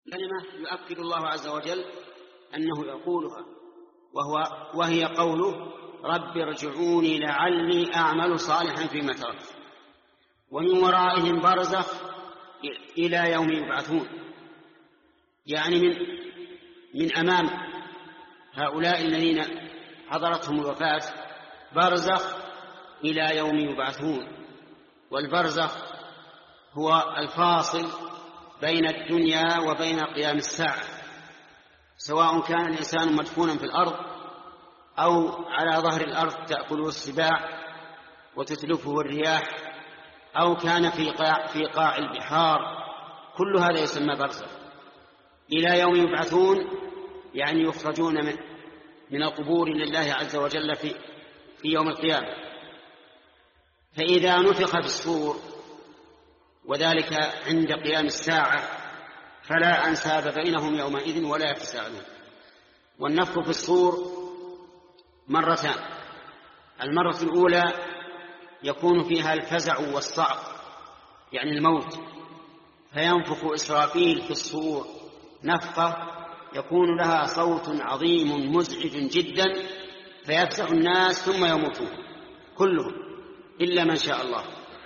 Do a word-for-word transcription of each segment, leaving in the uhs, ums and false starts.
كلمة يؤكد الله عز وجل أنه يقولها، وهو وهي قوله رب ارجعوني لعلي أعمل صالحا فيما تركت. ومن ورائهم برزخ إلى يوم يبعثون، يعني من, من أمام هؤلاء الذين حضرتهم الوفاة برزخ إلى يوم يبعثون. والبرزخ هو الفاصل بين الدنيا وبين قيام الساعة، سواء كان الإنسان مدفونا في الأرض أو على ظهر الأرض تأكله السباع وتتلفه الرياح، أو كان في قاع, في قاع البحار، كل هذا يسمى برزخ. إلى يوم يبعثون يعني يخرجون من, من القبور لله عز وجل في, في يوم القيامة. فإذا نفخ في الصور، وذلك عند قيام الساعة، فلا أنساب بينهم يومئذ ولا يتساءلون. والنفخ في الصور مرتان: المرة الأولى يكون فيها الفزع والصعق، يعني الموت، فينفخ إسرافيل في الصور نفخة يكون لها صوت عظيم مزعج جدا، فيفزع الناس ثم يموتون كلهم إلا من شاء الله.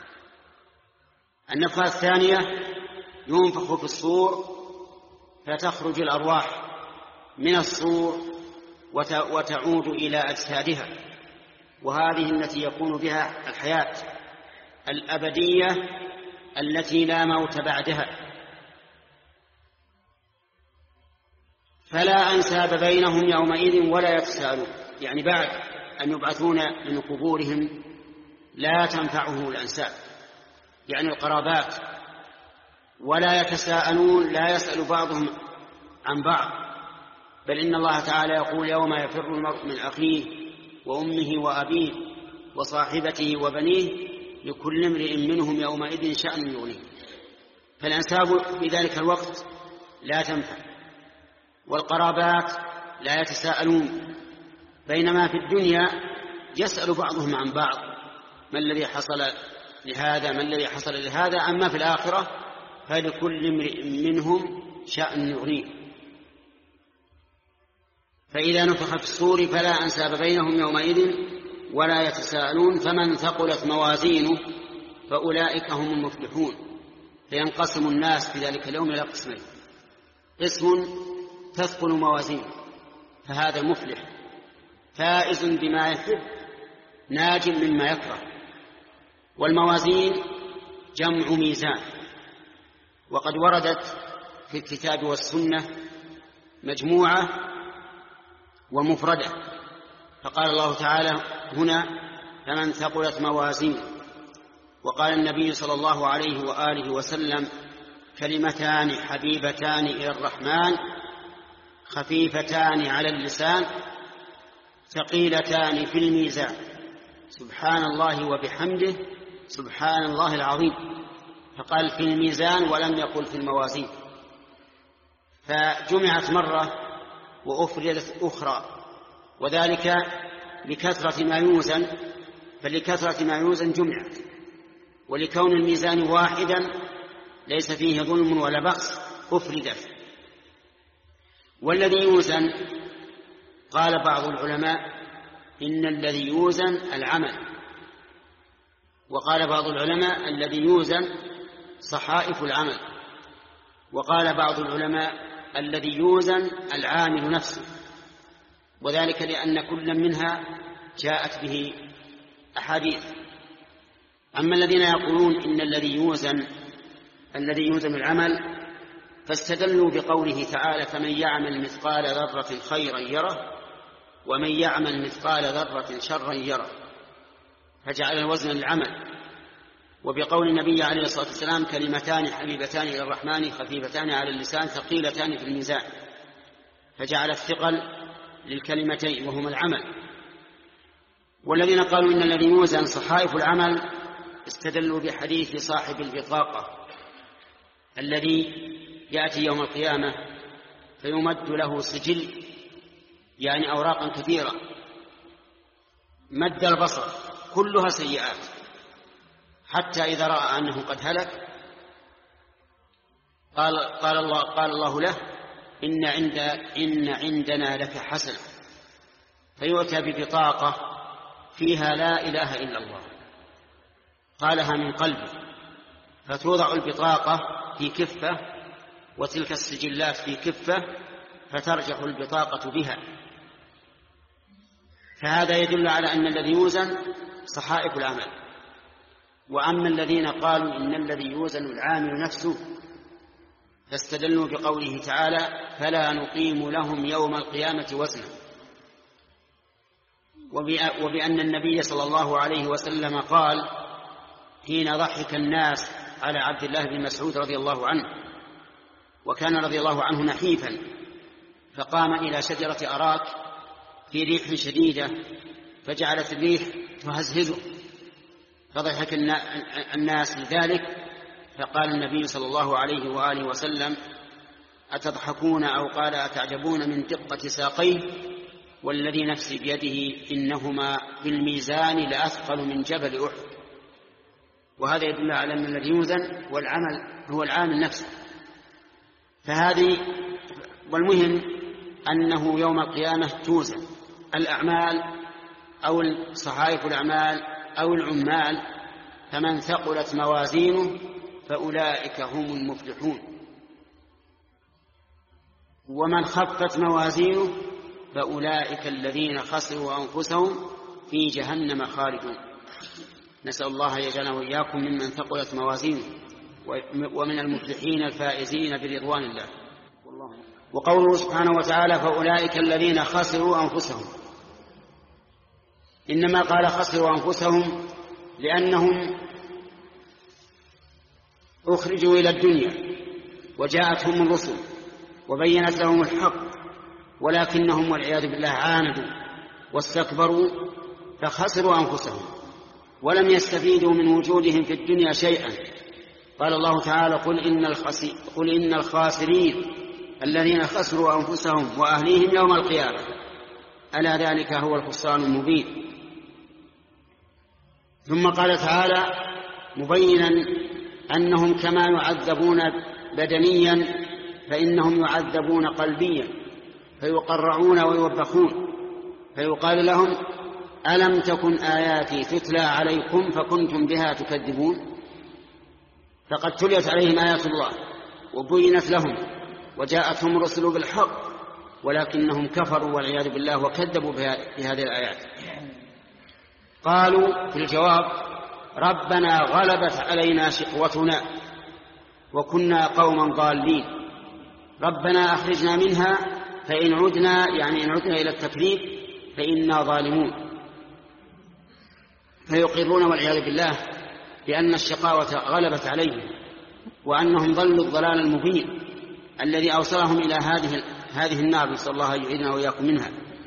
النفخة الثانية ينفخ في الصور فتخرج الأرواح من الصور وتعود إلى أجسادها، وهذه التي يكون بها الحياة الأبدية التي لا موت بعدها. فلا أنساب بينهم يومئذ ولا يتساءلون، يعني بعد أن يبعثون من قبورهم لا تنفعه الأنساب، يعني القرابات، ولا يتساءلون، لا يسأل بعضهم عن بعض، بل إن الله تعالى يقول يوم يفر المرء من أخيه وأمه وأبيه وصاحبته وبنيه لكل امرئ منهم يومئذ شأن يغنيه. فالأنساب في ذلك الوقت لا تنفع، والقرابات لا يتساءلون، بينما في الدنيا يسأل بعضهم عن بعض: ما الذي حصل لهذا، ما الذي حصل لهذا. أما في الآخرة فلكل امرئ منهم شأن يغنيه. فإذا نفخ في الصور فلا أنساب بينهم يومئذ ولا يتساءلون. فمن ثقلت موازينه فأولئك هم المفلحون. فينقسم الناس في ذلك اليوم إلى قسمين: قسم تثقل موازينه فهذا مفلح فائز بما يحب ناج مما يكره. والموازين جمع ميزان، وقد وردت في الكتاب والسنة مجموعة ومفردة. فقال الله تعالى هنا: فمن ثقلت موازينه. وقال النبي صلى الله عليه وآله وسلم: كلمتان حبيبتان إلى الرحمن خفيفتان على اللسان ثقيلتان في الميزان سبحان الله وبحمده سبحان الله العظيم. فقال في الميزان ولم يقل في الموازين، فجمعت مرة وأفردت أخرى، وذلك لكثرة ما يوزن، فلكثرة ما يوزن جمعت، ولكون الميزان واحدا ليس فيه ظلم ولا بخس أفردت. والذي يوزن قال بعض العلماء إن الذي يوزن العمل، وقال بعض العلماء الذي يوزن صحائف العمل، وقال بعض العلماء الذي يوزن العامل نفسه، وذلك لأن كل منها جاءت به أحاديث. أما الذين يقولون إن الذي يوزن الذي يوزن العمل فاستدلوا بقوله تعالى: فمن يعمل مثقال ذرة خيرا يره ومن يعمل مثقال ذرة شرا يره، فجعل الوزن للعمل. وبقول النبي عليه الصلاة والسلام: كلمتان حبيبتان إلى الرحمن خفيفتان على اللسان ثقيلتان في الميزان، فجعل الثقل للكلمتين وهما العمل. والذين قالوا إن الذي يوزن صحائف العمل استدلوا بحديث صاحب البطاقة الذي يأتي يوم القيامة فيمد له سجل، يعني أوراقا كثيرة مد البصر كلها سيئات، حتى إذا رأى أنه قد هلك قال, قال, الله, قال الله له إن, عند إن عندنا لك حسنة، فيؤتى ببطاقة فيها لا إله إلا الله، قالها من قلبه، فتوضع البطاقة في كفة وتلك السجلات في كفة، فترجح البطاقة بها. فهذا يدل على أن الذي يوزن صحائف العمل. وأما الذين قالوا إن الذي يوزن العامل نفسه فاستدلوا بقوله تعالى فلا نقيم لهم يوم القيامة وزنا، وبأن النبي صلى الله عليه وسلم قال حين ضحك الناس على عبد الله بن مسعود رضي الله عنه، وكان رضي الله عنه نحيفا، فقام إلى شجرة أراك في ريح شديدة فجعلت الريح تهزهزه، فضحك الناس لذلك، فقال النبي صلى الله عليه وآله وسلم أتضحكون أو قال أتعجبون من دقة ساقيه، والذي نفسي بيده إنهما بالميزان لأثقل من جبل أحد. وهذا يدل على أن الذي يوزن والعمل هو العامل نفسه. فهذه والمهم أنه يوم القيامة توزن الأعمال أو صحائف الأعمال أو العمال، فمن ثقلت موازينه فأولئك هم المفلحون، ومن خفت موازينه فأولئك الذين خسروا أنفسهم في جهنم خالدون. نسأل الله يجعلنا وإياكم ممن ثقلت موازينه ومن المفلحين الفائزين برضوان الله. وقوله سبحانه وتعالى فأولئك الذين خسروا أنفسهم، إنما قال خسروا أنفسهم لأنهم أخرجوا إلى الدنيا وجاءتهم الرسل وبينت لهم الحق، ولكنهم والعياذ بالله عاندوا واستكبروا فخسروا أنفسهم ولم يستفيدوا من وجودهم في الدنيا شيئا. قال الله تعالى قل إن, قل إن الخاسرين الذين خسروا أنفسهم وأهليهم يوم القيامة ألا ذلك هو الخسران المبين. ثم قال تعالى مبينا أنهم كما يعذبون بدنيا فإنهم يعذبون قلبيا، فيقرعون ويوبخون، فيقال لهم ألم تكن آياتي تتلى عليكم فكنتم بها تكذبون. فقد تليت عليهم آيات الله وبينت لهم وجاءتهم الرسل بالحق، ولكنهم كفروا والعياذ بالله وكذبوا بهذه الآيات. قالوا في الجواب ربنا غلبت علينا شقوتنا وكنا قوما ضالين، ربنا أخرجنا منها فإن عدنا يعني إن عدنا إلى التكذيب فإنا ظالمون. فيقرون والعياذ بالله بأن الشقاوة غلبت عليهم وأنهم ضلوا الضلال المبين الذي أوصلهم إلى هذه هذه النار، نسأل الله أن يعيذنا وإياكم منها.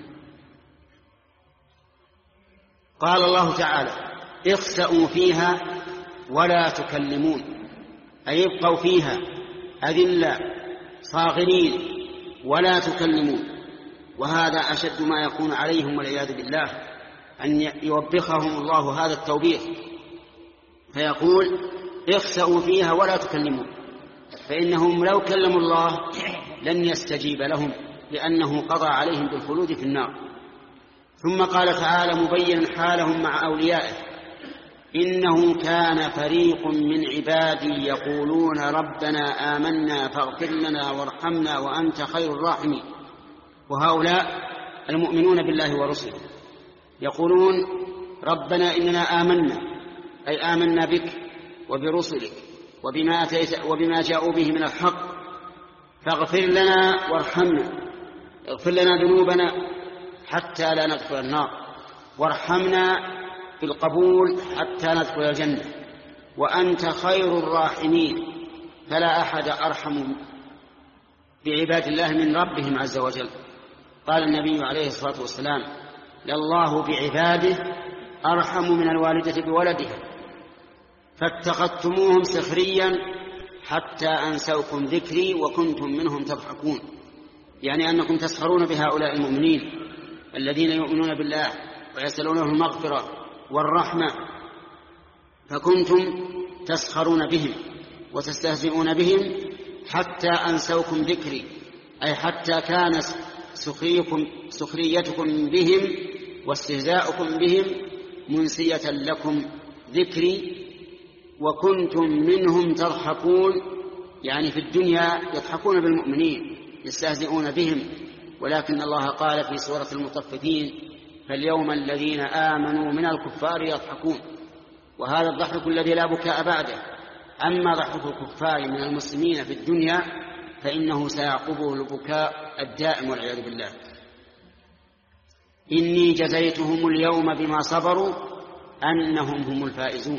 قال الله تعالى اخسأوا فيها ولا تكلمون، أي ابقوا فيها أذلة صاغرين ولا تكلمون. وهذا أشد ما يكون عليهم والعياذ بالله، أن يوبخهم الله هذا التوبيخ فيقول اخسأوا فيها ولا تكلمون، فإنهم لو كلموا الله لن يستجيب لهم لأنه قضى عليهم بالخلود في النار. ثم قال تعالى مبينا حالهم مع أوليائه إنه كان فريق من عبادي يقولون ربنا آمنا فاغفر لنا وارحمنا وأنت خير الراحمين. وهؤلاء المؤمنون بالله ورسله يقولون ربنا إننا آمنا، أي آمنا بك وبرسلك وبما, أتيت وبما جاءوا به من الحق، فاغفر لنا وارحمنا، اغفر لنا ذنوبنا حتى لا ندخل النار، وارحمنا بالقبول حتى ندخل الجنة، وأنت خير الراحمين. فلا أحد أرحم بعباد الله من ربهم عز وجل. قال النبي عليه الصلاة والسلام لله بعباده أرحم من الوالدة بولدها، فاتخذتموهم سخريا حتى أنسوكم ذكري وكنتم منهم تضحكون، يعني أنكم تسخرون بهؤلاء المؤمنين الذين يؤمنون بالله ويسألونه المغفرة والرحمة، فكنتم تسخرون بهم وتستهزئون بهم حتى أنسوكم ذكري، أي حتى كان سخريكم سخريتكم بهم واستهزاؤكم بهم منسية لكم ذكري، وكنتم منهم تضحكون، يعني في الدنيا يضحكون بالمؤمنين يستهزئون بهم، ولكن الله قال في سورة المطففين: فاليوم الذين آمنوا من الكفار يضحكون. وهذا الضحك الذي لا بكاء بعده. أما ضحك الكفار من المسلمين في الدنيا فإنه سيعقبه البكاء الدائم والعياذ بالله. إني جزيتهم اليوم بما صبروا أنهم هم الفائزون،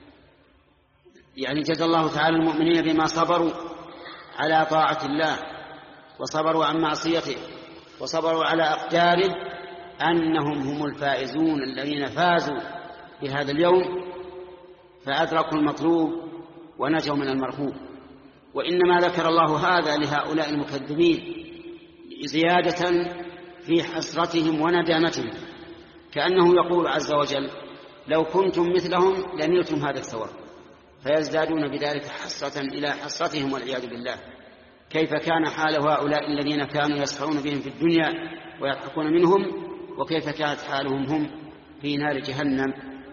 يعني جزى الله تعالى المؤمنين بما صبروا على طاعة الله وصبروا عن معصيته وصبروا على أقداره أنهم هم الفائزون الذين فازوا بهذا اليوم فأدركوا المطلوب ونجوا من المرهوب. وإنما ذكر الله هذا لهؤلاء المكذبين زيادة في حسرتهم وندامتهم، كأنه يقول عز وجل: لو كنتم مثلهم لنلتم هذا الثواب، فيزدادون بذلك حسرة إلى حسرتهم والعياذ بالله. كيف كان حال هؤلاء الذين كانوا يسخرون بهم في الدنيا ويضحكون منهم، وكيف كانت حالهم هم في نار جهنم.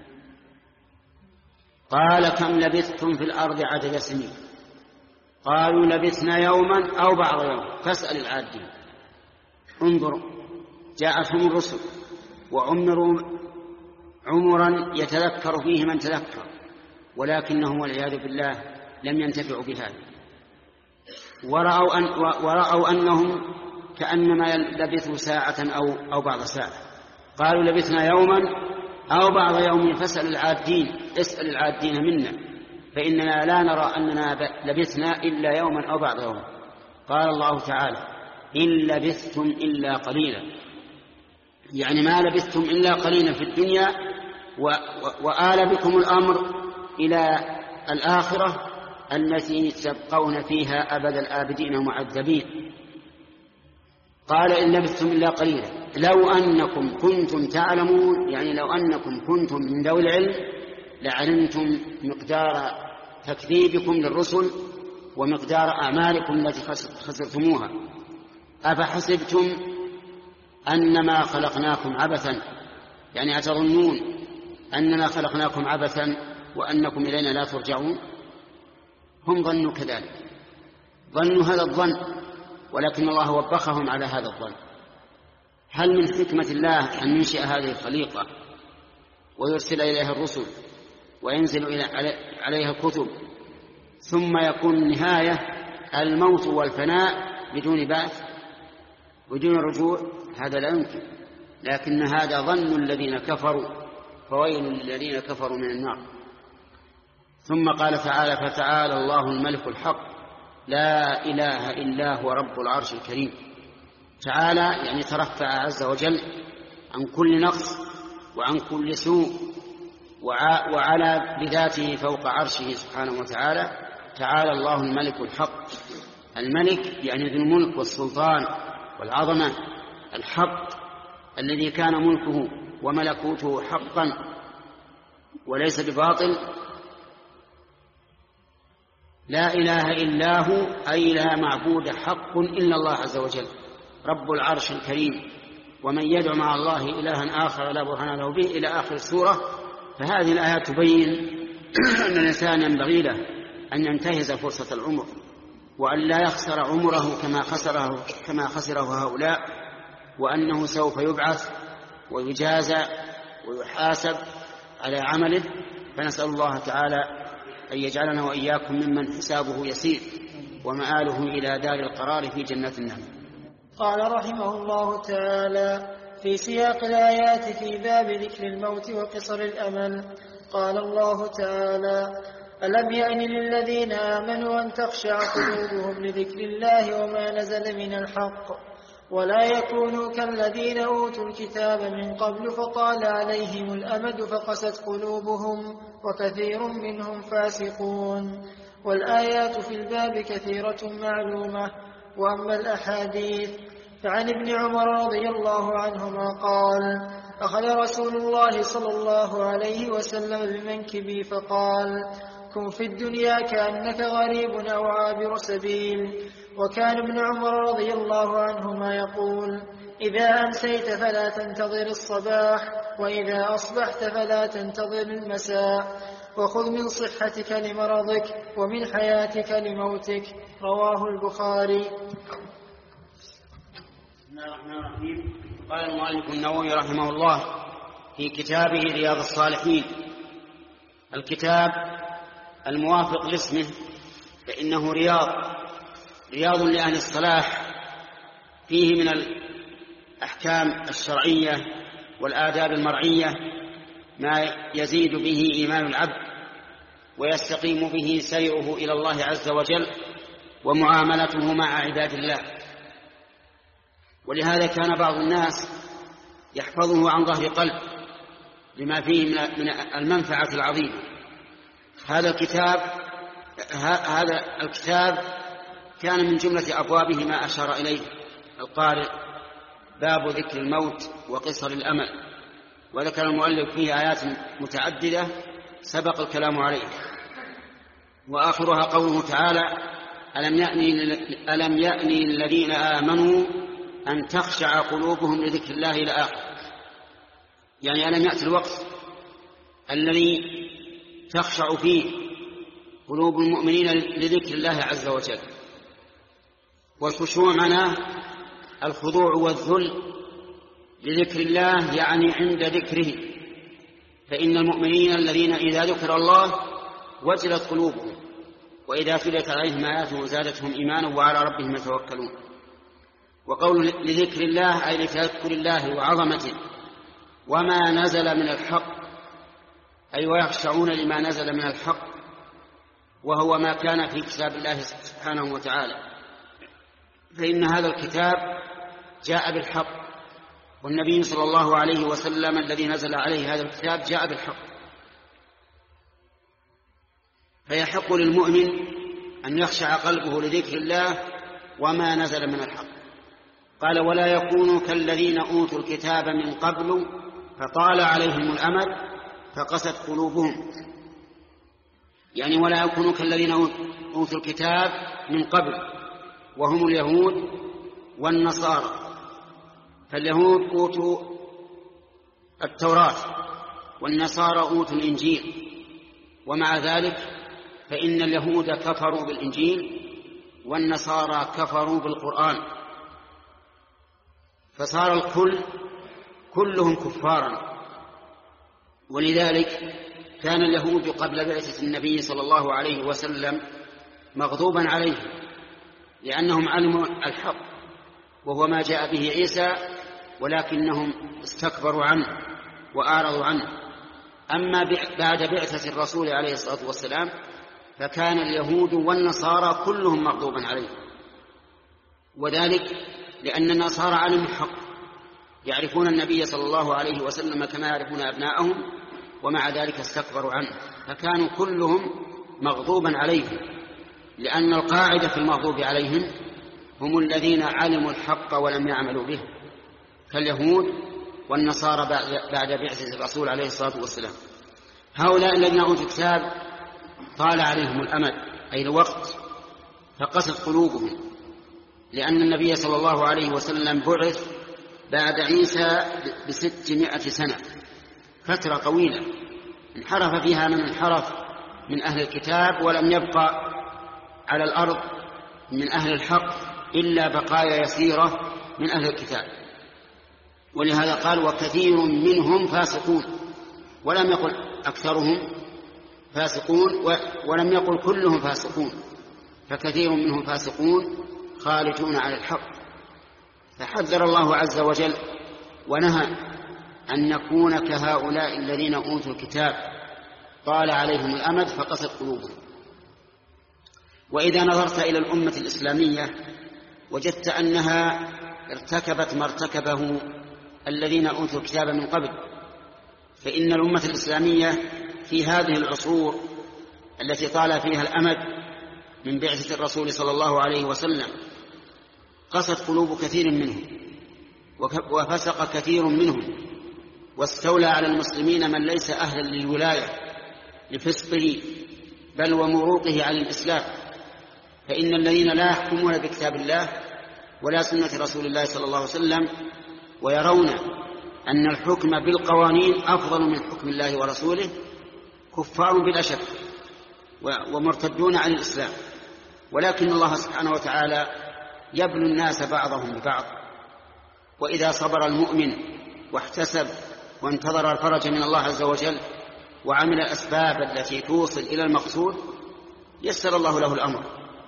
قال: كم لبثتم في الأرض عدد سنين؟ قالوا: لبثنا يوما أو بعض يوم فاسأل العادين. انظروا، جاءتهم الرسل وعمروا عمرا يتذكر فيه من تذكر، ولكنهم والعياذ بالله لم ينتفعوا بهذا، ورأوا, أن ورأوا أنهم كأنما لبثوا ساعة أو, أو بعض ساعة. قالوا: لبثنا يوما أو بعض يوم فاسأل العادين، اسأل العادين منا، فإننا لا نرى أننا لبثنا إلا يوما أو بعض يوم. قال الله تعالى: إن لبثتم إلا قليلا، يعني ما لبثتم إلا قليلا في الدنيا، وآل بكم الأمر إلى الآخرة التي تبقون فيها أبد الآبدين معذبين. قال: إن لبثتم إلا قليلا لو أنكم كنتم تعلمون، يعني لو أنكم كنتم من ذوي العلم لعلمتم مقدار تكذيبكم للرسل ومقدار أعمالكم التي خسرتموها. أفحسبتم أنما خلقناكم عبثا، يعني أتظنون أننا خلقناكم عبثا وأنكم إلينا لا ترجعون؟ هم ظنوا كذلك، ظنوا هذا الظن، ولكن الله وبخهم على هذا الظن. هل من حكمة الله أن ينشئ هذه الخليقة ويرسل إليها الرسل وينزل عليها كتب ثم يكون النهاية الموت والفناء بدون بعث بدون رجوع؟ هذا لا يمكن، لكن هذا ظن الذين كفروا، فويل للذين كفروا من النار. ثم قال تعالى: فتعالى الله الملك الحق لا إله إلا هو رب العرش الكريم. تعالى يعني ترفع عز وجل عن كل نقص وعن كل سوء، وعلى بذاته فوق عرشه سبحانه وتعالى. تعالى الله الملك الحق، الملك يعني ذو الملك والسلطان والعظمة، الحق الذي كان ملكه وملكوته حقا وليس بباطل. لا إله إلا هو، أي لا معبود حق إلا الله عز وجل، رب العرش الكريم. ومن يدعو مع الله إلها آخر لا برهان له به إلى آخر السورة. فهذه الآيات تبين أن الإنسان ينبغي له أن ينتهز فرصة العمر وأن لا يخسر عمره كما خسره كما خسره هؤلاء، وأنه سوف يبعث ويجازى ويحاسب على عمله. فنسأل الله تعالى أن يجعلنا وإياكم ممن حسابه يسير ومآله إلى دار القرار في جنات النعيم. قال رحمه الله تعالى: في سياق الآيات في باب ذكر الموت وقصر الأمل، قال الله تعالى: ألم يأن للذين آمنوا أن تخشع قلوبهم لذكر الله وما نزل من الحق، ولا يكونوا كالذين أوتوا الكتاب من قبل فطال عليهم الأمد فقست قلوبهم وكثير منهم فاسقون. والآيات في الباب كثيرة معلومة. وأما الأحاديث فعن ابن عمر رضي الله عنهما قال: أخذ رسول الله صلى الله عليه وسلم بمنكبي فقال: كن في الدنيا كأنك غريب أو عابر سبيل. وكان ابن عمر رضي الله عنهما يقول: إذا أمسيت فلا تنتظر الصباح، وإذا أصبحت فلا تنتظر المساء، وخذ من صحتك لمرضك ومن حياتك لموتك. رواه البخاري. بسم الله الرحمن الرحيم. قال المؤلف النووي رحمه الله في كتابه رياض الصالحين، الكتاب الموافق لاسمه فإنه رياض رياض لأهل الصلاح، فيه من الأحكام الشرعية والآداب المرعية ما يزيد به إيمان العبد ويستقيم به سيره إلى الله عز وجل ومعاملته مع عباد الله. ولهذا كان بعض الناس يحفظه عن ظهر قلب لما فيه من المنفعة العظيمة. هذا الكتاب هذا الكتاب كان من جملة أبوابه ما أشار إليه القارئ: باب ذكر الموت وقصر الأمل. وذكر المؤلف فيه آيات متعددة سبق الكلام عليه، وآخرها قوله تعالى: ألم يأني ألم يأني الذين آمنوا أن تخشع قلوبهم لذكر الله إلى آخره. يعني ألم يأتي الوقت الذي تخشع فيه قلوب المؤمنين لذكر الله عز وجل. والخشوع معناه الخضوع والذل لذكر الله، يعني عند ذكره. فإن المؤمنين الذين إذا ذكر الله وجلت قلوبهم، وإذا تليت عليهم آياته زادتهم إيمانا وعلى ربهم يتوكلون. وقول لذكر الله أي لتذكر الله وعظمته وما نزل من الحق، أي ويخشعون لما نزل من الحق، وهو ما كان في كتاب الله سبحانه وتعالى. فإن هذا الكتاب جاء بالحق، والنبي صلى الله عليه وسلم الذي نزل عليه هذا الكتاب جاء بالحق. فيحق للمؤمن أن يخشع قلبه لذكر الله وما نزل من الحق. قال: ولا يكونوا كالذين أوتوا الكتاب من قبل فطال عليهم الأمد فقست قلوبهم. يعني ولا يكونوا كالذين أوتوا الكتاب من قبل، وهم اليهود والنصارى. فاليهود أوتوا التوراة والنصارى أوتوا الإنجيل، ومع ذلك فإن اليهود كفروا بالإنجيل والنصارى كفروا بالقرآن، فصار الكل كلهم كفارا. ولذلك كان اليهود قبل بعثة النبي صلى الله عليه وسلم مغضوبا عليهم، لأنهم علموا الحق وهو ما جاء به عيسى، ولكنهم استكبروا عنه وأعرضوا عنه. أما بعد بعثة الرسول عليه الصلاة والسلام فكان اليهود والنصارى كلهم مغضوبا عليهم، وذلك لأن النصارى علموا الحق، يعرفون النبي صلى الله عليه وسلم كما يعرفون أبناءهم، ومع ذلك استكبروا عنه، فكانوا كلهم مغضوبا عليهم. لأن القاعدة في المغضوب عليهم هم الذين علموا الحق ولم يعملوا به، كاليهود والنصارى بعد بعثة الرسول عليه الصلاة والسلام. هؤلاء الذين أوتوا الكتاب طال عليهم الأمد أي الوقت فقست قلوبهم، لأن النبي صلى الله عليه وسلم بعث بعد عيسى بستمائة سنة، فترة طويلة انحرف فيها من انحرف من أهل الكتاب، ولم يبقى على الأرض من أهل الحق إلا بقايا يسيرة من أهل الكتاب. ولهذا قال: وكثير منهم فاسقون، ولم يقل أكثرهم فاسقون، ولم يقل كلهم فاسقون، فكثير منهم فاسقون خارجون على الحق. فحذر الله عز وجل ونهى أن نكون كهؤلاء الذين أوتوا الكتاب طال عليهم الأمد فقست قلوبهم. وإذا نظرت إلى الأمة الإسلامية وجدت أنها ارتكبت ما ارتكبه الذين أوتوا الكتاب من قبل، فإن الأمة الإسلامية في هذه العصور التي طال فيها الأمد من بعثة الرسول صلى الله عليه وسلم قست قلوب كثير منهم، وفسق كثير منهم، واستولى على المسلمين من ليس أهلا للولاية لفسقه بل ومروقه عن الإسلام. فإن الذين لا يحكمون بكتاب الله ولا سنة رسول الله صلى الله عليه وسلم ويرون أن الحكم بالقوانين أفضل من حكم الله ورسوله كفار بلا شك ومرتدون عن الإسلام. ولكن الله سبحانه وتعالى يبلو الناس بعضهم ببعض، وإذا صبر المؤمن واحتسب وانتظر الفرج من الله عز وجل وعمل الأسباب التي توصل إلى المقصود يسر الله له الأمر.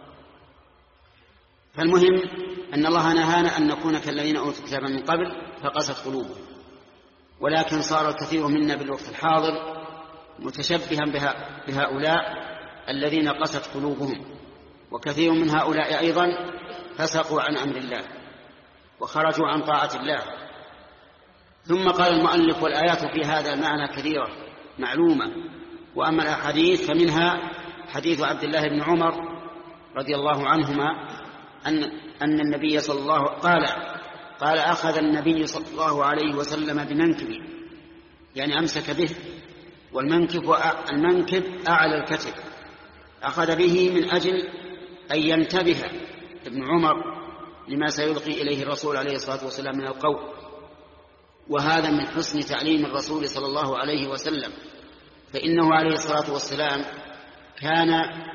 فالمهم أن الله نهانا أن نكون كالذين أوتوا الكتاب من قبل فقست قلوبهم، ولكن صار الكثير منا بالوقت الحاضر متشبها بهؤلاء الذين قست قلوبهم، وكثير من هؤلاء أيضا فسقوا عن أمر الله وخرجوا عن طاعة الله. ثم قال المؤلف: والآيات في هذا المعنى كثيرة معلومة، وأما الأحاديث فمنها حديث عبد الله بن عمر رضي الله عنهما أن أن النبي صلى الله قال قال أخذ النبي صلى الله عليه وسلم بمنكبي، يعني أمسك به، والمنكب المنكب أعلى الكتف، أخذ به من أجل أن ينتبه ابن عمر لما سيلقي إليه الرسول عليه الصلاة والسلام من القول. وهذا من حسن تعليم الرسول صلى الله عليه وسلم، فإنه عليه الصلاة والسلام كان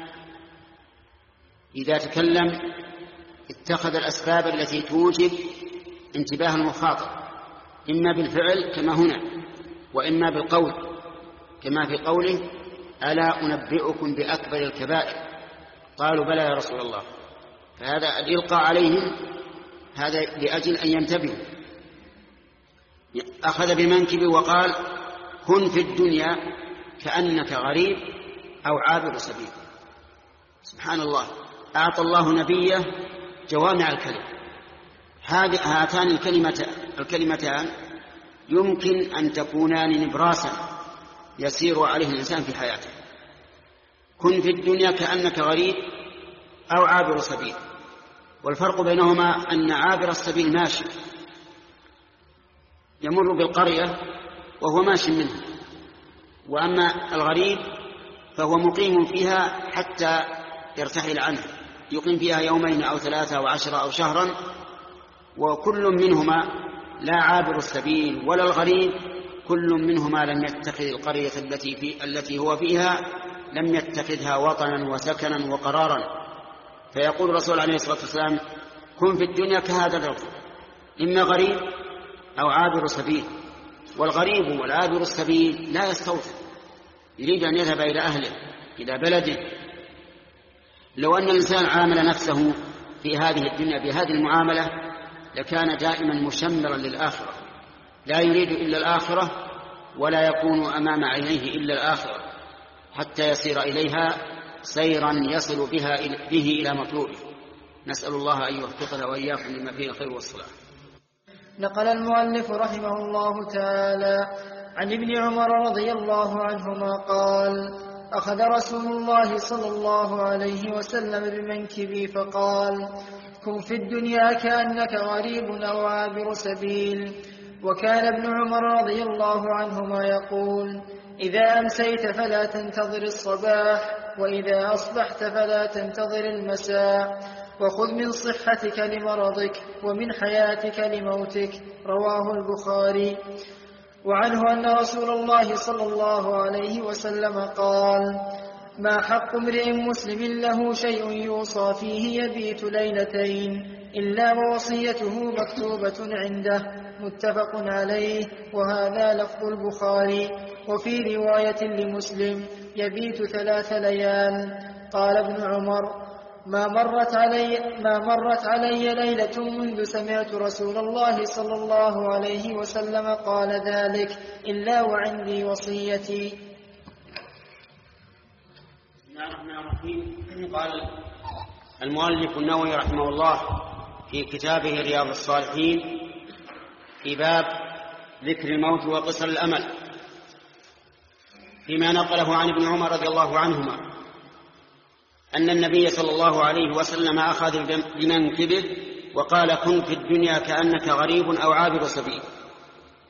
إذا تكلم اتخذ الأسباب التي توجب انتباه المخاطب، إما بالفعل كما هنا، وإما بالقول كما في قوله: ألا أنبئكم بأكبر الكبائر؟ قالوا: بلى يا رسول الله. فهذا الإلقاء عليهم هذا لأجل أن ينتبهوا. أخذ بمنكبه وقال: كن في الدنيا كأنك غريب أو عابر سبيل. سبحان الله، أعطى الله نبيه جوامع الكلم. هاتان الكلمتان الكلمتان يمكن أن تكونان نبراسا يسير عليه الإنسان في حياته. كن في الدنيا كأنك غريب أو عابر سبيل، والفرق بينهما أن عابر السبيل ماشي يمر بالقرية وهو ماشي منها، وأما الغريب فهو مقيم فيها حتى يرتحل عنها، يقيم فيها يومين أو ثلاثة أو عشرة أو شهرا، وكل منهما لا عابر السبيل ولا الغريب، كل منهما لم يتخذ القرية التي, في التي هو فيها لم يتخذها وطنا وسكنا وقرارا. فيقول الرسول عليه الصلاة والسلام: كن في الدنيا كهذا الرجل، إما غريب أو عابر سبيل. والغريب والعابر السبيل لا يستوطن، يريد أن يذهب إلى أهله إلى بلده. لو أن الإنسان عامل نفسه في هذه الدنيا بهذه المعاملة لكان دائما مشمرا للآخرة، لا يريد إلا الآخرة ولا يكون أمام عينيه إلا الآخرة، حتى يسير إليها سيرا يصل بها به إلى مطلوبه. نسأل الله أن يوفقنا وإياكم لما فيه الخير والصلاح. نقل المؤلف رحمه الله تعالى عن ابن عمر رضي الله عنهما قال: أخذ رسول الله صلى الله عليه وسلم بمنكبي فقال: كن في الدنيا كأنك غريب أو عابر سبيل. وكان ابن عمر رضي الله عنهما يقول: إذا أمسيت فلا تنتظر الصباح، وإذا أصبحت فلا تنتظر المساء، وخذ من صحتك لمرضك ومن حياتك لموتك. رواه البخاري. وعنه أن رسول الله صلى الله عليه وسلم قال: ما حق امرئ مسلم له شيء يوصى فيه يبيت ليلتين إلا ووصيته مكتوبة عنده. متفق عليه، وهذا لفظ البخاري. وفي رواية لمسلم: يبيت ثلاث ليال. قال ابن عمر: ما مرت علي, ما مرت علي ليلة منذ سمعت رسول الله صلى الله عليه وسلم قال ذلك إلا وعندي وصيتي. بسم الله الرحمن الرحيم. قال المؤلف النووي رحمه الله في كتابه رياض الصالحين في باب ذكر الموت وقصر الأمل، فيما نقله عن ابن عمر رضي الله عنهما أن النبي صلى الله عليه وسلم أخذ بمنكبه وقال: كن في الدنيا كأنك غريب أو عابر سبيل.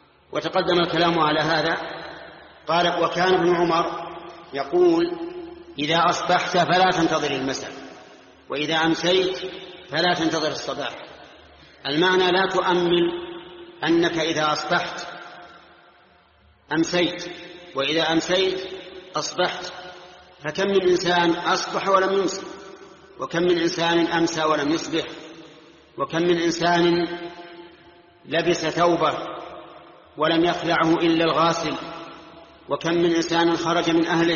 وتقدم الكلام على هذا. قال: وكان ابن عمر يقول: إذا أصبحت فلا تنتظر المساء، وإذا أمسيت فلا تنتظر الصباح. المعنى لا تؤمل أنك إذا أصبحت أمسيت، وإذا أمسيت أصبحت. فكم من إنسان أصبح ولم يمسي، وكم من إنسان أمسى ولم يصبح، وكم من إنسان لبس ثوبه ولم يخلعه إلا الغاسل، وكم من إنسان خرج من أهله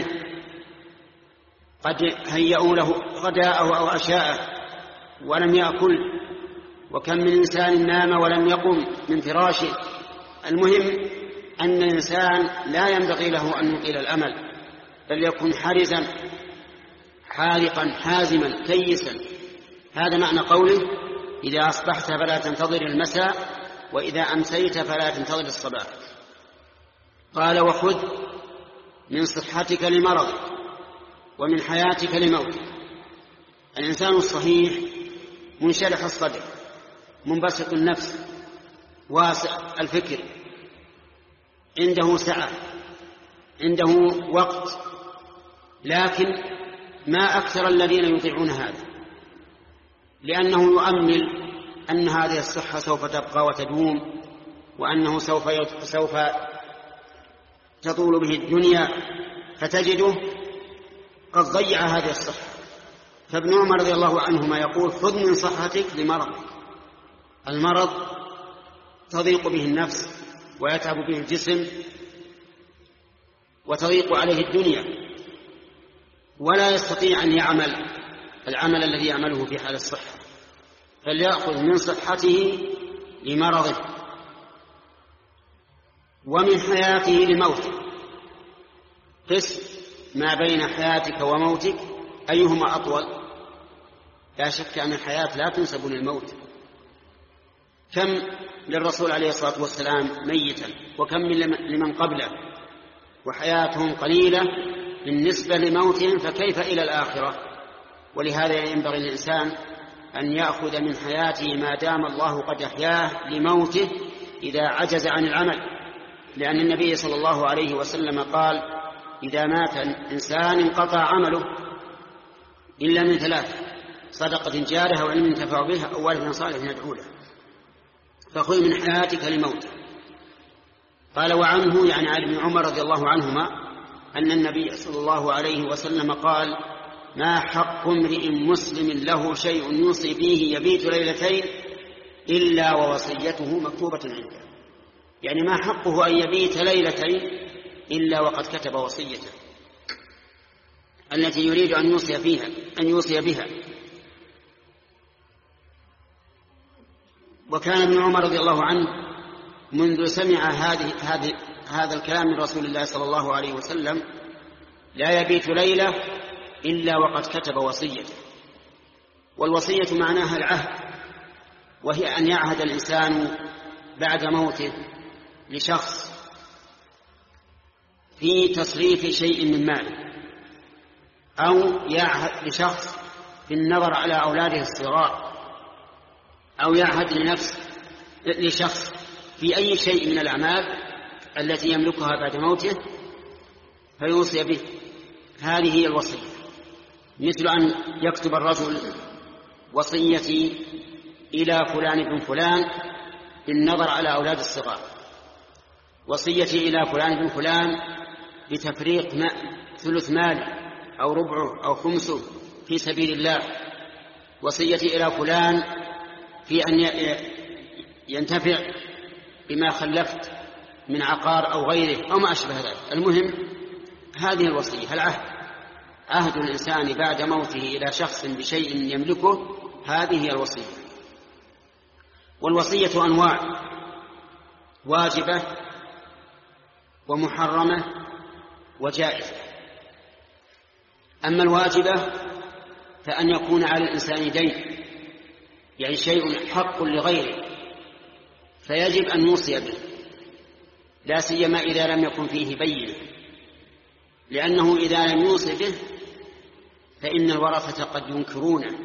قد هيئوا له غداءه أو عشاءه ولم يأكل، وكم من إنسان نام ولم يقم من فراشه. المهم أن الإنسان لا ينبغي له أن يطيل الأمل، بل يكون حرزا حارقا حازما كيسا. هذا معنى قوله إذا أصبحت فلا تنتظر المساء، وإذا أمسيت فلا تنتظر الصباح. قال وخذ من صحتك لمرضك ومن حياتك لموتك. الإنسان الصحيح منشرح الصدر، منبسط النفس، واسع الفكر، عنده سعة، عنده وقت، لكن ما أكثر الذين يطيعون هذا، لأنه يؤمل أن هذه الصحة سوف تبقى وتدوم، وأنه سوف سوف تطول به الدنيا، فتجده قد ضيع هذه الصحة. فابن عمر رضي الله عنهما يقول خذ من صحتك لمرضك. المرض تضيق به النفس ويتعب به الجسم وتضيق عليه الدنيا، ولا يستطيع أن يعمل العمل الذي يعمله في حال الصحة، فليأخذ من صحته لمرضه ومن حياته لموته. قس ما بين حياتك وموتك أيهما أطول. لا شك أن الحياة لا تنسب للموت. كم للرسول عليه الصلاة والسلام ميتا، وكم من لمن قبله، وحياتهم قليلة بالنسبة لموتهم، فكيف إلى الآخرة؟ ولهذا ينبغي الإنسان أن يأخذ من حياته ما دام الله قد أحياه لموته إذا عجز عن العمل، لأن النبي صلى الله عليه وسلم قال إذا مات إنسان انقطع عمله إلا من ثلاث: صدقة جارية أو علم ينتفع بها أو ولد صالح يدعو له. فخذ من حياتك لموته. قال وعنه يعني عن ابن عمر رضي الله عنهما أن النبي صلى الله عليه وسلم قال ما حق امرئ مسلم له شيء يوصي فيه يبيت ليلتين إلا ووصيته مكتوبة عنده. يعني ما حقه أن يبيت ليلتين إلا وقد كتب وصيته التي يريد أن يوصي فيها أن يوصي بها. وكان ابن عمر رضي الله عنه منذ سمع هذه هذه هذا الكلام من رسول الله صلى الله عليه وسلم لا يبيت ليلة إلا وقد كتب وصيته. والوصية معناها العهد، وهي أن يعهد الإنسان بعد موته لشخص في تصريف شيء من ماله، أو يعهد لشخص في النظر على أولاده الصغار، أو يعهد لنفس لشخص في أي شيء من الأعمال التي يملكها بعد موته فيوصي به. هذه هي الوصية، مثل أن يكتب الرجل وصيتي إلى فلان بن فلان بالنظر على أولاد الصغار، وصيتي إلى فلان بن فلان بتفريق ثلث ماله أو ربعه أو خمسه في سبيل الله، وصيتي إلى فلان في أن ينتفع بما خلفت من عقار أو غيره أو ما أشبه ذلك. المهم هذه الوصية العهد، عهد الإنسان بعد موته إلى شخص بشيء يملكه، هذه هي الوصية. والوصية أنواع: واجبة ومحرمة وجائزة. أما الواجبة فأن يكون على الإنسان دين، يعني شيء حق لغيره فيجب أن يوصي به، لا سيما إذا لم يكن فيه بينة، لأنه إذا لم يوصي به فإن الورثة قد ينكرونه،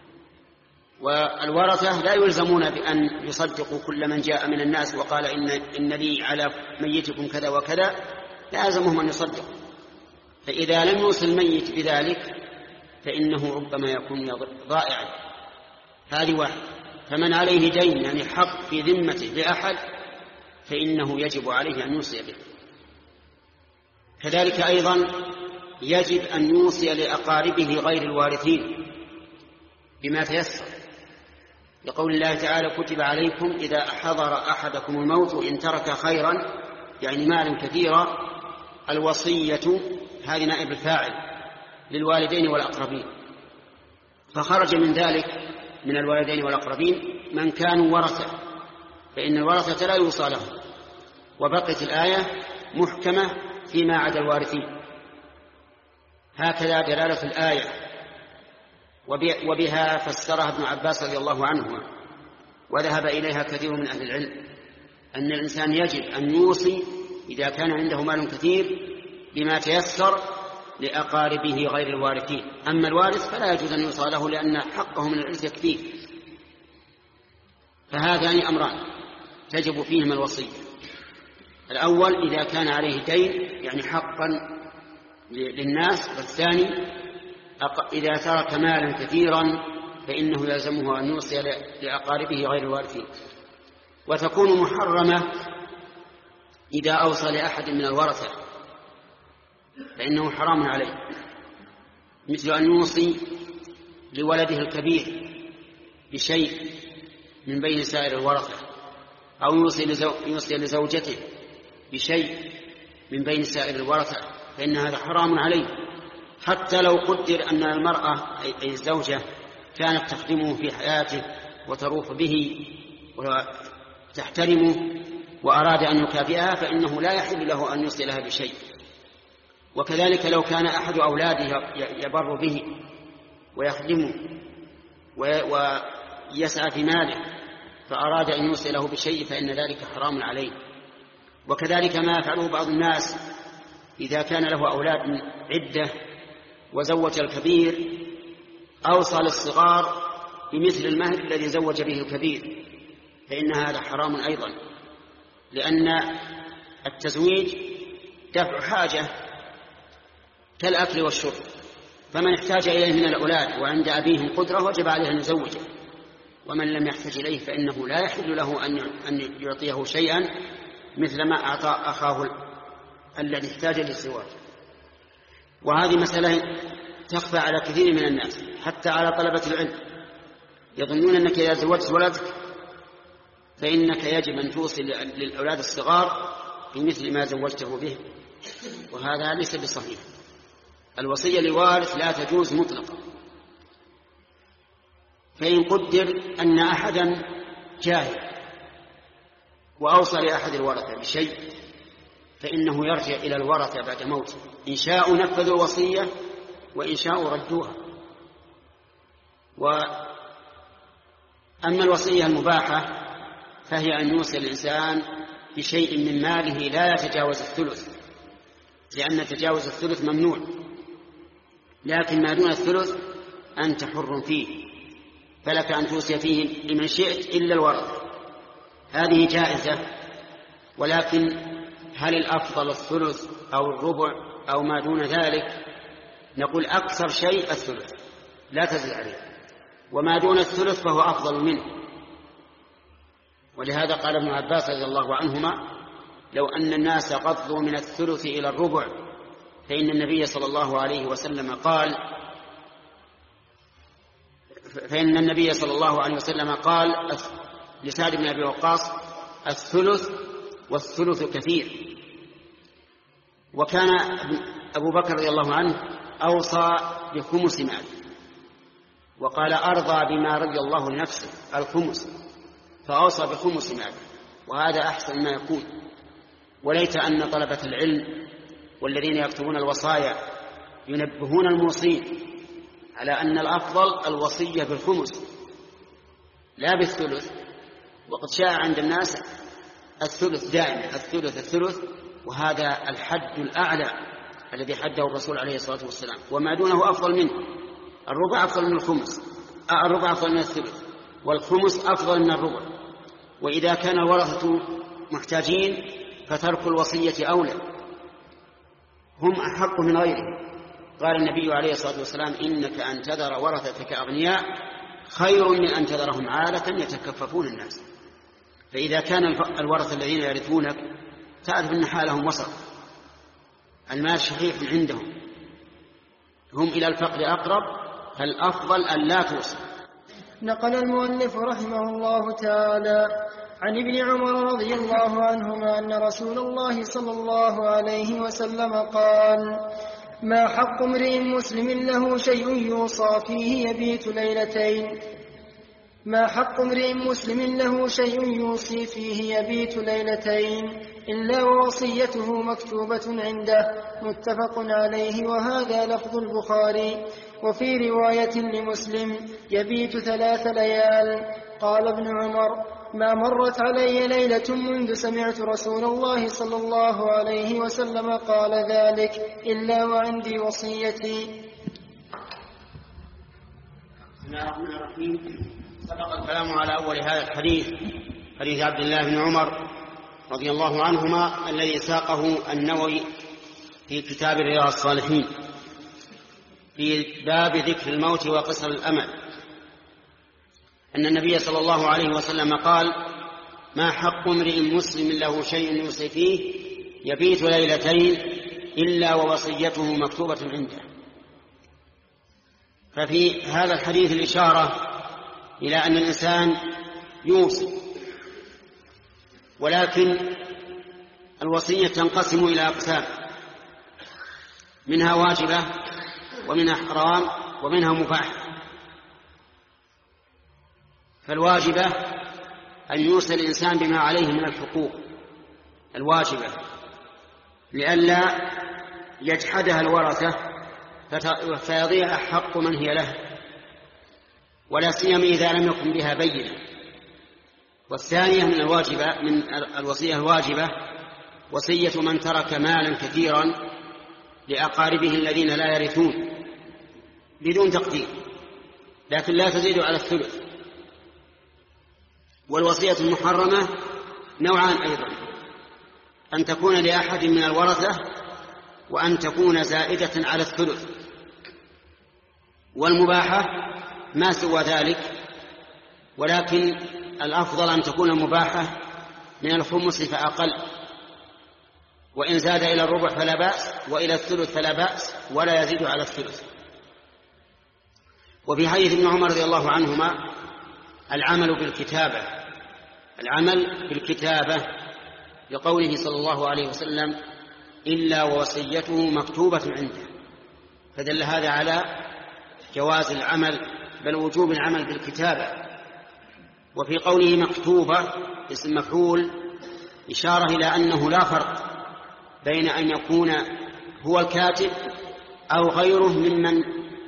والورثة لا يلزمون بأن يصدقوا كل من جاء من الناس وقال إن, إن لي على ميتكم كذا وكذا، لا يلزمهم أن يصدقوا، فإذا لم يوصي الميت بذلك فإنه ربما يكون ضائعا. هذه واحد. فمن عليه دين يعني حق في ذمته لأحد فإنه يجب عليه أن يوصي به. كذلك أيضا يجب أن يوصي لأقاربه غير الوارثين بما تيسر، لقول الله تعالى: كتب عليكم إذا حضر أحدكم الموت إن ترك خيرا، يعني مالا كثيرا. الوصية هذه نائب الفاعل للوالدين والأقربين، فخرج من ذلك من الوالدين والأقربين من كانوا ورثة، فإن الورثة لا يوصى لهم. وبقيت الآية محكمة فيما عدا الوارثين. هكذا دلالة الآية، وبها فسرها ابن عباس رضي الله عنهما، وذهب إليها كثير من أهل العلم، أن الإنسان يجب أن يوصي إذا كان عنده مال كثير بما تيسر لأقاربه غير الوارثين. أما الوارث فلا يجوز أن يوصى له، لأن حقه من الإرث كثير. فهذان أمران تجب فيهما الوصية: الأول إذا كان عليه دين يعني حقا للناس، والثاني إذا ترك مالا كثيرا فإنه يلزمه أن يوصي لأقاربه غير الوارثين. وتكون محرمة إذا أوصى لأحد من الورثة فإنه حرام عليه، مثل أن يوصي لولده الكبير بشيء من بين سائر الورثة، أو يوصي لزوجته بشيء من بين سائر الورثة، فإن هذا حرام عليه، حتى لو قدر أن المرأة أي الزوجة كانت تخدمه في حياته وتروف به وتحترمه وأراد أن يكافئها، فإنه لا يحل له أن يوصي لها بشيء. وكذلك لو كان أحد أولاده يبر به ويخدمه ويسعى في ماله فأراد أن يوصي له بشيء فإن ذلك حرام عليه. وكذلك ما يفعله بعض الناس إذا كان له أولاد عدة وزوج الكبير أوصى للصغار بمثل المهر الذي زوج به الكبير، فإن هذا حرام أيضا، لأن التزويج دفع حاجة كالأكل والشرب، فمن احتاج إليه من الأولاد وعند أبيهم قدرة وجب عليه أن يزوجه، ومن لم يحتج إليه فإنه لا يحل له أن يعطيه شيئا مثل ما أعطى أخاه الذي احتاج للزواج. وهذه مسألة تخفى على كثير من الناس، حتى على طلبة العلم، يظنون أنك إذا زوجت ولدك فإنك يجب أن توصي للأولاد الصغار بمثل ما زوجته به، وهذا ليس بصحيح. الوصية لوارث لا تجوز مطلقا. فإن قدر أن أحدا جاهل وأوصى لأحد الورثة بشيء فإنه يرجع إلى الورثة بعد موته، إن شاءوا نفذوا الوصية وإن شاءوا ردوها. وأما الوصية المباحة فهي أن يوصي الإنسان بشيء من ماله لا يتجاوز الثلث، لأن تجاوز الثلث ممنوع، لكن ما دون الثلث أنت حر فيه، فلك أن توصي فيه لمن شئت إلا الورثة، هذه جائزة. ولكن هل الأفضل الثلث أو الربع أو ما دون ذلك؟ نقول أكثر شيء الثلث لا تزل عليه، وما دون الثلث فهو أفضل منه. ولهذا قال ابن عباس رضي الله عنهما: لو أن الناس قضوا من الثلث إلى الربع فإن النبي صلى الله عليه وسلم قال فإن النبي صلى الله عليه وسلم قال لسعد بن أبي وقاص: الثلث والثلث كثير. وكان أبو بكر رضي الله عنه أوصى بخمس مال، وقال: أرضى بما رضي الله لنفسه الخمس، فأوصى بخمس مال، وهذا أحسن ما يكون. وليت أن طلبة العلم والذين يكتبون الوصايا ينبهون الموصين على أن الأفضل الوصية بالخمس لا بالثلث، وقد شاع عند الناس الثلث دائما، الثلث الثلث، وهذا الحد الأعلى الذي حده الرسول عليه الصلاة والسلام، وما دونه أفضل منه. الربع أفضل من الخمس، الربع أفضل من الثلث، والخمس أفضل من الربع. وإذا كان الورثة محتاجين فترك الوصية أولى. هم أحق من غيرهم. قال النبي عليه الصلاة والسلام: إنك أن تذر ورثتك أغنياء خير من أن تذرهم عالة يتكففون الناس. فإذا كان الورثة الذين يرثونك تعرف أن حالهم وسط، المال شحيح عندهم، هم إلى الفقر أقرب، فالأفضل أن لا توصل. نقل المؤلف رحمه الله تعالى عن ابن عمر رضي الله عنهما أن رسول الله صلى الله عليه وسلم قال: ما حق امرئ مسلم له شيء يوصى فيه يبيت ليلتين ما حق امرئ مسلم له شيء يوصي فيه يبيت ليلتين إلا ووصيته مكتوبة عنده. متفق عليه، وهذا لفظ البخاري. وفي رواية لمسلم: يبيت ثلاث ليال. قال ابن عمر: ما مرت علي ليلة منذ سمعت رسول الله صلى الله عليه وسلم قال ذلك إلا وعندي وصيتي. بسم الله الرحمن الرحيم. سبق الكلام على أول هذا الحديث، حديث عبد الله بن عمر رضي الله عنهما الذي ساقه النووي في كتاب رياض الصالحين في باب ذكر الموت وقصر الأمل، أن النبي صلى الله عليه وسلم قال: ما حق امرئ مسلم له شيء يوصي فيه يبيت ليلتين إلا ووصيته مكتوبة عنده. ففي هذا الحديث الإشارة إلى أن الإنسان يوصي، ولكن الوصية تنقسم إلى أقسام، منها واجبة ومنها حرام ومنها مباح. فالواجبة أن يوصي الإنسان بما عليه من الحقوق الواجبة لئلا يجحدها الورثة فيضيع حق من هي له، ولا سيما إذا لم يكن بها بينة. والثانية من الواجبة من الوصية الواجبة وصية من ترك مالا كثيرا لأقاربه الذين لا يرثون بدون تقدير، لكن لا تزيد على الثلث. والوصية المحرمة نوعان أيضا: أن تكون لأحد من الورثة، وأن تكون زائدة على الثلث. والمباحة ما سوى ذلك، ولكن الأفضل أن تكون مباحة من الخمس فأقل، وإن زاد إلى الربع فلا بأس، وإلى الثلث فلا بأس، ولا يزيد على الثلث. وفي حديث ابن عمر رضي الله عنهما العمل بالكتابة العمل بالكتابة لقوله صلى الله عليه وسلم: إلا ووصيته مكتوبة عنده. فدل هذا على جواز العمل بل وجوب العمل بالكتابة. وفي قوله مكتوبة اسم مفعول إشارة إلى أنه لا فرق بين أن يكون هو الكاتب أو غيره ممن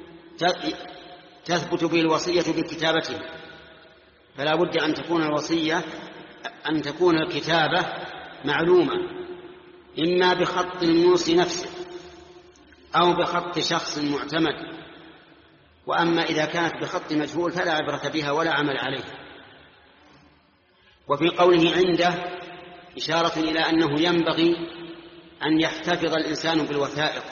تثبت به الوصية بكتابته، فلا بد أن تكون الوصية أن تكون الكتابة معلومة، إما بخط الموصي نفسه أو بخط شخص معتمد. وأما إذا كانت بخط مجهول فلا عبرة بها ولا عمل عليها. وفي قوله عنده إشارة إلى أنه ينبغي أن يحتفظ الإنسان بالوثائق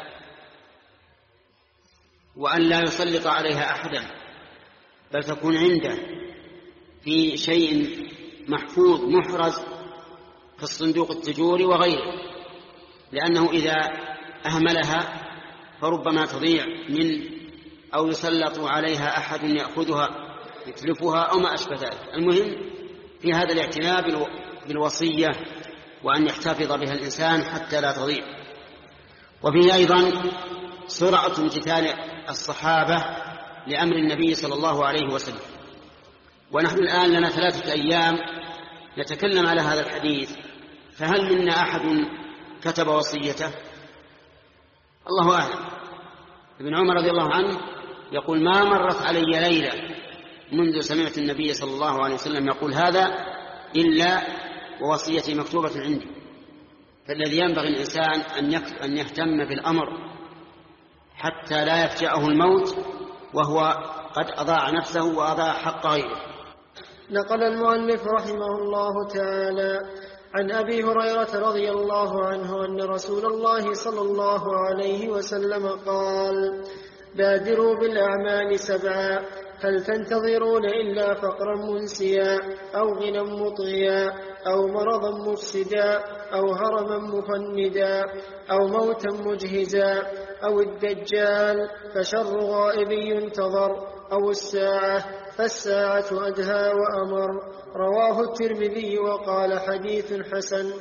وأن لا يسلط عليها أحدا، بل تكون عنده في شيء محفوظ محرز في الصندوق التجوري وغيره، لأنه إذا أهملها فربما تضيع من أو يسلط عليها أحد يأخذها يتلفها أو ما أشبه ذلك. المهم في هذا الاعتناء بالوصية وأن يحتفظ بها الإنسان حتى لا تضيع. وفيه أيضا سرعة امتثال الصحابة لأمر النبي صلى الله عليه وسلم. ونحن الآن لنا ثلاثة أيام نتكلم على هذا الحديث، فهل منا أحد كتب وصيته؟ الله أعلم. ابن عمر رضي الله عنه يقول: ما مرت علي ليلة منذ سمعت النبي صلى الله عليه وسلم يقول هذا إلا ووصيتي مكتوبة عندي. فالذي ينبغي الإنسان أن يهتم بالأمر حتى لا يفجأه الموت وهو قد أضاع نفسه وأضاع حق غيره. نقل المؤلف رحمه الله تعالى عن أبي هريرة رضي الله عنه أن رسول الله صلى الله عليه وسلم قال: بادروا بالأعمال سبعا، هل تنتظرون إلا فقرا منسيا أو غنى مطغيا أو مرضا مفسدا أو هرما مفندا أو موتا مجهزا أو الدجال فشر غائب ينتظر أو الساعة فالساعة أدهى وأمر. رواه الترمذي وقال حديث حسن.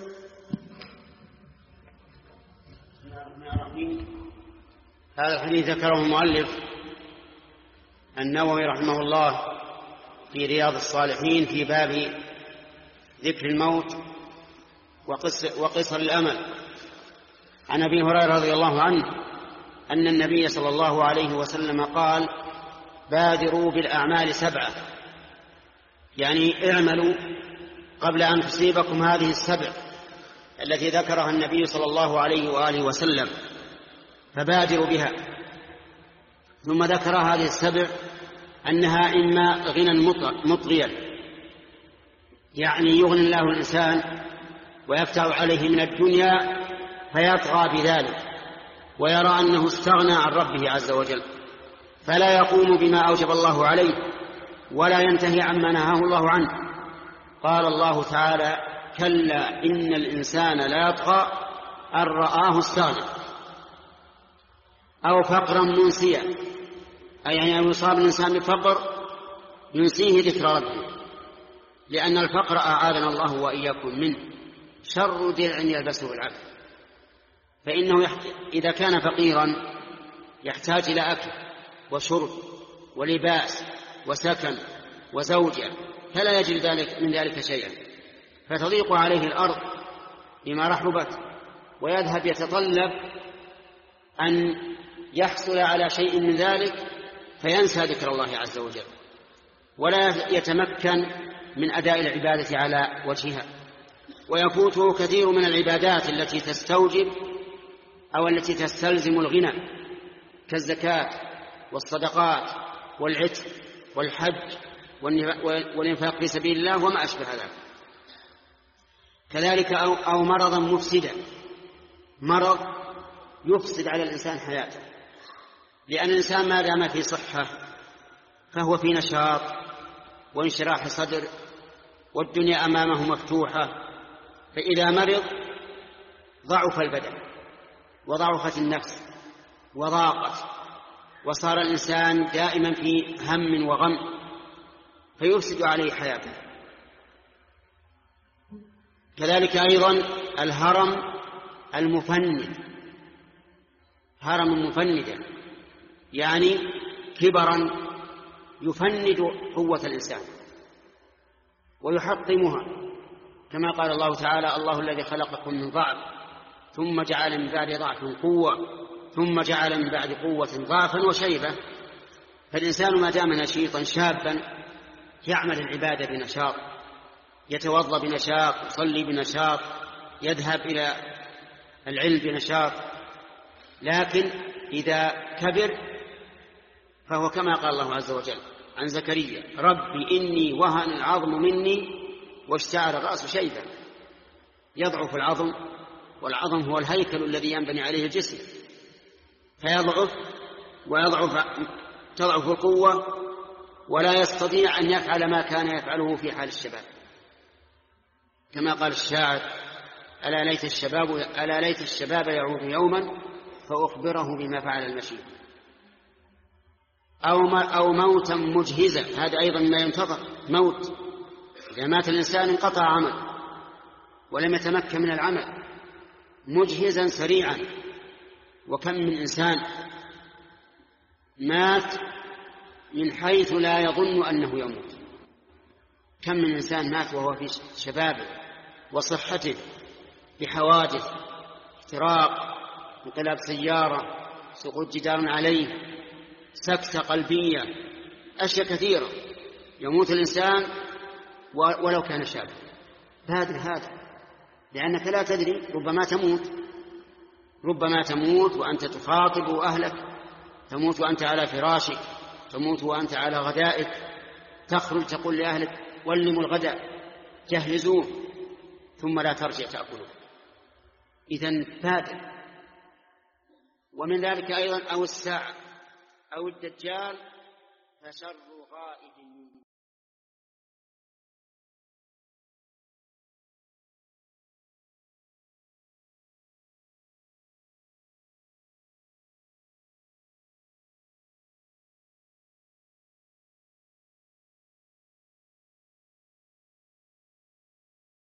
هذا الحديث ذكره المؤلف النووي رحمه الله في رياض الصالحين في باب ذكر الموت وقصر الأمل. عن أبي هريرة رضي الله عنه أن النبي صلى الله عليه وسلم قال: بادروا بالأعمال سبعة، يعني اعملوا قبل أن تصيبكم هذه السبع التي ذكرها النبي صلى الله عليه وآله وسلم، فبادروا بها. ثم ذكر هذه السبع أنها إما غنى مطغيا، يعني يغني الله الإنسان ويفتح عليه من الدنيا فيطغى بذلك ويرى أنه استغنى عن ربه عز وجل، فلا يقوم بما أوجب الله عليه ولا ينتهي عما نهاه الله عنه. قال الله تعالى: كلا إن الإنسان لا يطغى أن رآه استغنى. أو فقرا منسيا، أي يعني أن يصاب الإنسان بفقر ينسيه ذكر ربه، لأن الفقر أعاذنا الله وإياكم منه شر درع يلبسه العبد، فإنه يحتاج إذا كان فقيرا يحتاج إلى أكل وشرب ولباس وسكن وزوجة، فلا يجد ذلك من ذلك شيئا، فتضيق عليه الأرض بما رحبت، ويذهب يتطلب أن يحصل على شيء من ذلك فينسى ذكر الله عز وجل، ولا يتمكن من أداء العبادة على وجهها، ويفوته كثير من العبادات التي تستوجب أو التي تستلزم الغنى كالزكاة والصدقات والعتق والحج والإنفاق في سبيل الله وما أشبه ذلك. كذلك أو, أو مرضا مفسدا، مرض يفسد على الإنسان حياته، لأن الإنسان ما دام في صحة فهو في نشاط وانشراح صدر والدنيا أمامه مفتوحة، فإذا مرض ضعف البدن وضعفت النفس وضاقت، وصار الإنسان دائما في هم وغم فيفسد عليه حياته. كذلك أيضا الهرم المفند، هرم مفندا يعني كبرا يفند قوة الإنسان ويحطمها، كما قال الله تعالى: الله الذي خلقكم من ضعف ثم جعل من بعد ضعف قوة ثم جعل من بعد قوة ضعفا وشيبة. فالإنسان ما دام نشيطا شابا يعمل العبادة بنشاط، يتوضأ بنشاط، يصلي بنشاط، يذهب إلى العلم بنشاط. لكن إذا كبر فهو كما قال الله عز وجل عن زكريا: ربي إني وهن العظم مني واشتعل الرأس شيبا. يضعف العظم، والعظم هو الهيكل الذي ينبني عليه الجسم، فيضعف ويضعف تضعف القوة ولا يستطيع أن يفعل ما كان يفعله في حال الشباب، كما قال الشاعر: ألا ليت الشباب ألا ليت الشباب يعود يوما فأخبره بما فعل المشيب. أو أو موتا مجهزا، هذا أيضا ما ينتظر، موت. إذا مات الإنسان انقطع عمل ولم يتمكن من العمل، مجهزا سريعا. وكم من إنسان مات من حيث لا يظن أنه يموت، كم من إنسان مات وهو في شبابه وصحته بحوادث، احتراق، انقلاب سيارة، سقوط جدار عليه، سكتة قلبية، أشياء كثيرة يموت الإنسان ولو كان شابا. بادر هذا، لأنك لا تدري، ربما تموت ربما تموت وأنت تخاطب أهلك، تموت وأنت على فراشك، تموت وأنت على غدائك، تخرج تقول لأهلك: ولموا الغداء، جهزوه، ثم لا ترجع تأكله. إذن بادر. ومن ذلك أيضا أو الساعة أو الدجال فشر غائب